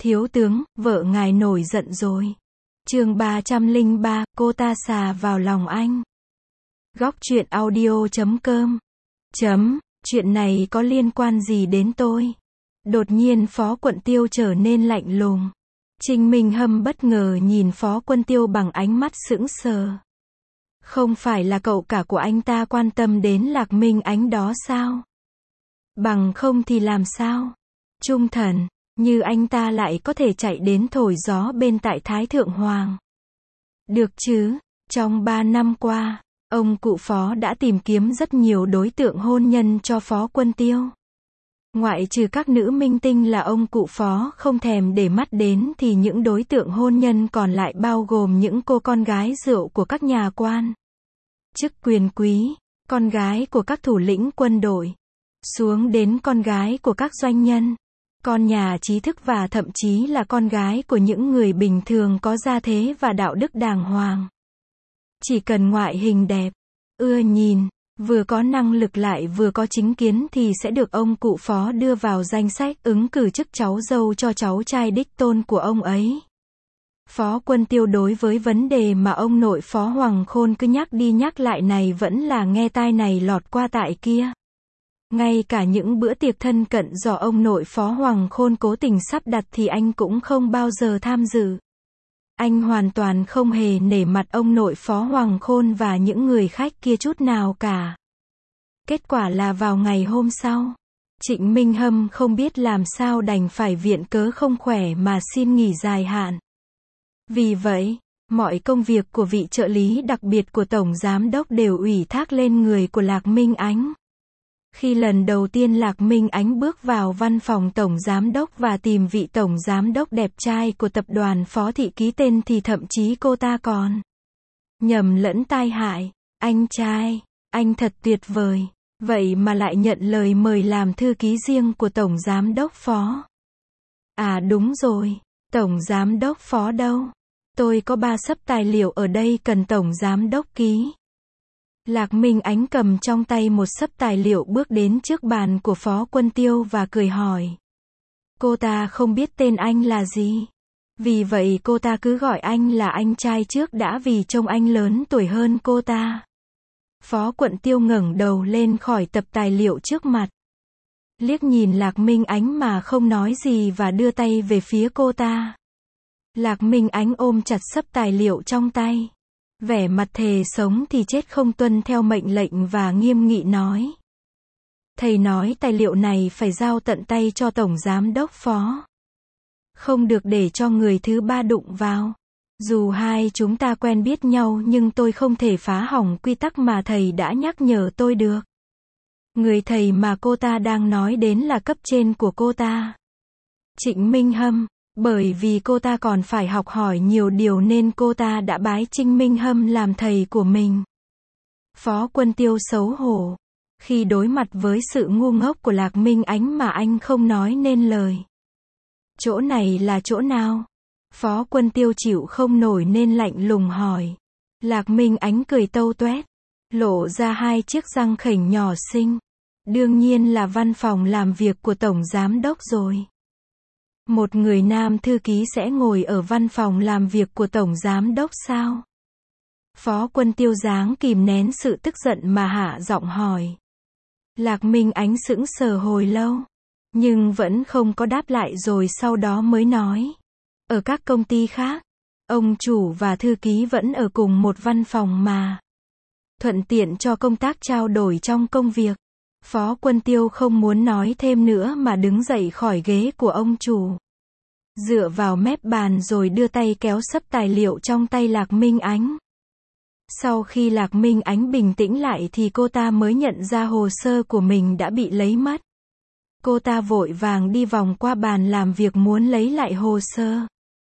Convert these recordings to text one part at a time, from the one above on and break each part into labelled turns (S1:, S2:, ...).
S1: Thiếu tướng, vợ ngài nổi giận rồi. Chương 303, cô ta xà vào lòng anh. Góc truyện audio.com. Chuyện này có liên quan gì đến tôi? Đột nhiên Phó Quận Tiêu trở nên lạnh lùng. Trình Minh Hâm bất ngờ nhìn Phó Quân Tiêu bằng ánh mắt sững sờ. Không phải là cậu cả của anh ta quan tâm đến Lạc Minh Ánh đó sao? Bằng không thì làm sao? Trung thần, như anh ta lại có thể chạy đến thổi gió bên tại Thái Thượng Hoàng. Được chứ, trong 3 năm qua, ông cụ Phó đã tìm kiếm rất nhiều đối tượng hôn nhân cho Phó Quân Tiêu. Ngoại trừ các nữ minh tinh là ông cụ Phó không thèm để mắt đến thì những đối tượng hôn nhân còn lại bao gồm những cô con gái rượu của các nhà quan, chức quyền quý, con gái của các thủ lĩnh quân đội, xuống đến con gái của các doanh nhân, con nhà trí thức và thậm chí là con gái của những người bình thường có gia thế và đạo đức đàng hoàng. Chỉ cần ngoại hình đẹp, ưa nhìn, vừa có năng lực lại vừa có chính kiến thì sẽ được ông cụ Phó đưa vào danh sách ứng cử chức cháu dâu cho cháu trai đích tôn của ông ấy. Phó Quân Tiêu đối với vấn đề mà ông nội Phó Hoàng Khôn cứ nhắc đi nhắc lại này vẫn là nghe tai này lọt qua tai kia. Ngay cả những bữa tiệc thân cận do ông nội Phó Hoàng Khôn cố tình sắp đặt thì anh cũng không bao giờ tham dự. Anh hoàn toàn không hề nể mặt ông nội Phó Hoàng Khôn và những người khách kia chút nào cả. Kết quả là vào ngày hôm sau, Trịnh Minh Hâm không biết làm sao đành phải viện cớ không khỏe mà xin nghỉ dài hạn. Vì vậy, mọi công việc của vị trợ lý đặc biệt của Tổng Giám Đốc đều ủy thác lên người của Lạc Minh Ánh. Khi lần đầu tiên Lạc Minh Ánh bước vào văn phòng Tổng Giám Đốc và tìm vị Tổng Giám Đốc đẹp trai của tập đoàn Phó Thị ký tên thì thậm chí cô ta còn nhầm lẫn tai hại. Anh trai, anh thật tuyệt vời. Vậy mà lại nhận lời mời làm thư ký riêng của Tổng Giám Đốc Phó. À đúng rồi, Tổng Giám Đốc Phó đâu? Tôi có 3 xấp tài liệu ở đây cần Tổng Giám Đốc ký. Lạc Minh Ánh cầm trong tay một xấp tài liệu bước đến trước bàn của Phó Quân Tiêu và cười hỏi. Cô ta không biết tên anh là gì. Vì vậy cô ta cứ gọi anh là anh trai trước đã vì trông anh lớn tuổi hơn cô ta. Phó Quận Tiêu ngẩng đầu lên khỏi tập tài liệu trước mặt. Liếc nhìn Lạc Minh Ánh mà không nói gì và đưa tay về phía cô ta. Lạc Minh Ánh ôm chặt xấp tài liệu trong tay. Vẻ mặt thề sống thì chết không tuân theo mệnh lệnh và nghiêm nghị nói. Thầy nói tài liệu này phải giao tận tay cho Tổng Giám Đốc Phó. Không được để cho người thứ ba đụng vào. Dù hai chúng ta quen biết nhau nhưng tôi không thể phá hỏng quy tắc mà thầy đã nhắc nhở tôi được. Người thầy mà cô ta đang nói đến là cấp trên của cô ta. Trịnh Minh Hâm. Bởi vì cô ta còn phải học hỏi nhiều điều nên cô ta đã bái Trịnh Minh Hâm làm thầy của mình. Phó Quân Tiêu xấu hổ. Khi đối mặt với sự ngu ngốc của Lạc Minh Ánh mà anh không nói nên lời. Chỗ này là chỗ nào? Phó Quân Tiêu chịu không nổi nên lạnh lùng hỏi. Lạc Minh Ánh cười tâu tuét, lộ ra 2 chiếc răng khểnh nhỏ xinh. Đương nhiên là văn phòng làm việc của Tổng Giám Đốc rồi. Một người nam thư ký sẽ ngồi ở văn phòng làm việc của Tổng Giám Đốc sao? Phó Quân Tiêu dáng kìm nén sự tức giận mà hạ giọng hỏi. Lạc Minh Ánh sững sờ hồi lâu, nhưng vẫn không có đáp lại rồi sau đó mới nói. Ở các công ty khác, ông chủ và thư ký vẫn ở cùng một văn phòng mà. Thuận tiện cho công tác trao đổi trong công việc. Phó Quân Tiêu không muốn nói thêm nữa mà đứng dậy khỏi ghế của ông chủ. Dựa vào mép bàn rồi đưa tay kéo xấp tài liệu trong tay Lạc Minh Ánh. Sau khi Lạc Minh Ánh bình tĩnh lại thì cô ta mới nhận ra hồ sơ của mình đã bị lấy mất. Cô ta vội vàng đi vòng qua bàn làm việc muốn lấy lại hồ sơ.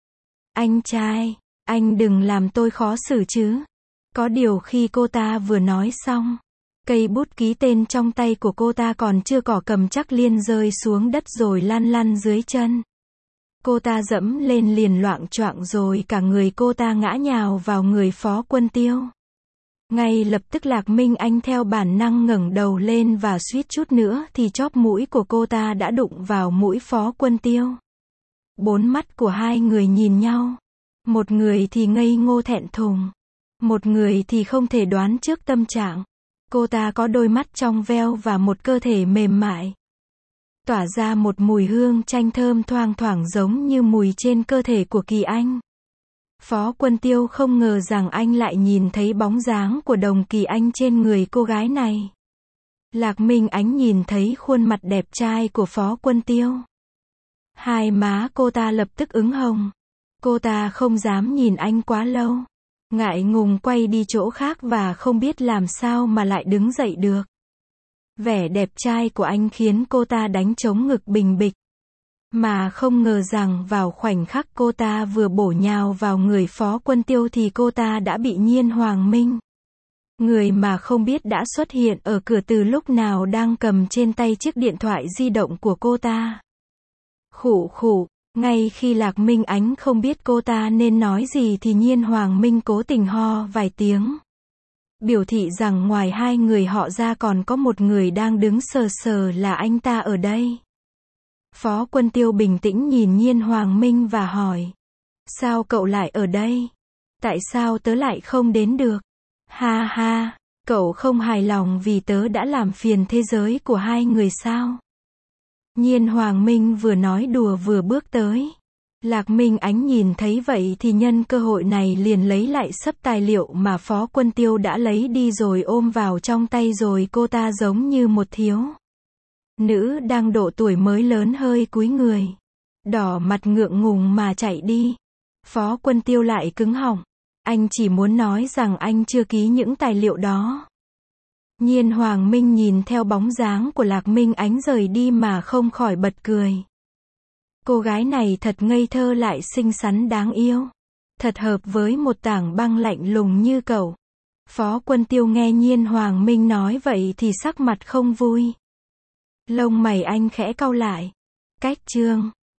S1: Anh trai, anh đừng làm tôi khó xử chứ. Có điều khi cô ta vừa nói xong, cây bút ký tên trong tay của cô ta còn chưa cỏ cầm chắc liên rơi xuống đất rồi lăn lăn dưới chân. Cô ta dẫm lên liền loạng choạng rồi cả người cô ta ngã nhào vào người Phó Quân Tiêu. Ngay lập tức Lạc Minh Anh theo bản năng ngẩng đầu lên và suýt chút nữa thì chóp mũi của cô ta đã đụng vào mũi Phó Quân Tiêu. Bốn mắt của hai người nhìn nhau. Một người thì ngây ngô thẹn thùng. Một người thì không thể đoán trước tâm trạng. Cô ta có đôi mắt trong veo và một cơ thể mềm mại. Tỏa ra một mùi hương chanh thơm thoang thoảng giống như mùi trên cơ thể của Kỳ Anh. Phó Quân Tiêu không ngờ rằng anh lại nhìn thấy bóng dáng của Đồng Kỳ Anh trên người cô gái này. Lạc Minh Ánh nhìn thấy khuôn mặt đẹp trai của Phó Quân Tiêu. Hai má cô ta lập tức ửng hồng. Cô ta không dám nhìn anh quá lâu. Ngại ngùng quay đi chỗ khác và không biết làm sao mà lại đứng dậy được. Vẻ đẹp trai của anh khiến cô ta đánh trống ngực bình bịch. Mà không ngờ rằng vào khoảnh khắc cô ta vừa bổ nhào vào người Phó Quân Tiêu thì cô ta đã bị Nhiên Hoàng Minh, người mà không biết đã xuất hiện ở cửa từ lúc nào, đang cầm trên tay chiếc điện thoại di động của cô ta. Khụ khụ, ngay khi Lạc Minh Ánh không biết cô ta nên nói gì thì Nhiên Hoàng Minh cố tình ho vài tiếng. Biểu thị rằng ngoài hai người họ ra còn có một người đang đứng sờ sờ là anh ta ở đây. Phó Quân Tiêu bình tĩnh nhìn Nhiên Hoàng Minh và hỏi. Sao cậu lại ở đây? Tại sao tớ lại không đến được? Ha ha, cậu không hài lòng vì tớ đã làm phiền thế giới của hai người sao? Nhiên Hoàng Minh vừa nói đùa vừa bước tới. Lạc Minh Ánh nhìn thấy vậy thì nhân cơ hội này liền lấy lại xấp tài liệu mà Phó Quân Tiêu đã lấy đi rồi ôm vào trong tay, rồi cô ta giống như một thiếu nữ đang độ tuổi mới lớn hơi cúi người, đỏ mặt ngượng ngùng mà chạy đi. Phó Quân Tiêu lại cứng họng. Anh chỉ muốn nói rằng anh chưa ký những tài liệu đó. Nhiên Hoàng Minh nhìn theo bóng dáng của Lạc Minh Ánh rời đi mà không khỏi bật cười. Cô gái này thật ngây thơ lại xinh xắn đáng yêu. Thật hợp với một tảng băng lạnh lùng như cậu. Phó Quân Tiêu nghe Nhiên Hoàng Minh nói vậy thì sắc mặt không vui. Lông mày anh khẽ cau lại. Cách chương